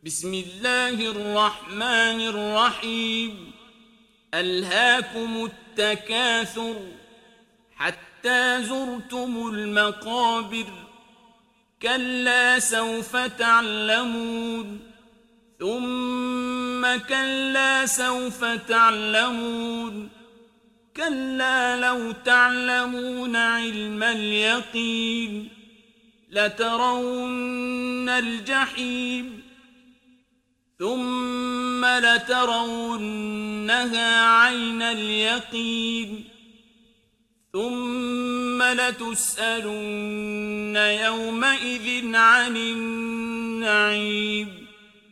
بسم الله الرحمن الرحيم. ألهاكم التكاثر حتى زرتم المقابر، كلا سوف تعلمون ثم كلا سوف تعلمون، كلا لو تعلمون علم اليقين لترون الجحيم ثم لترونها عين اليقين ثم لتسألن يومئذ عن النعيم.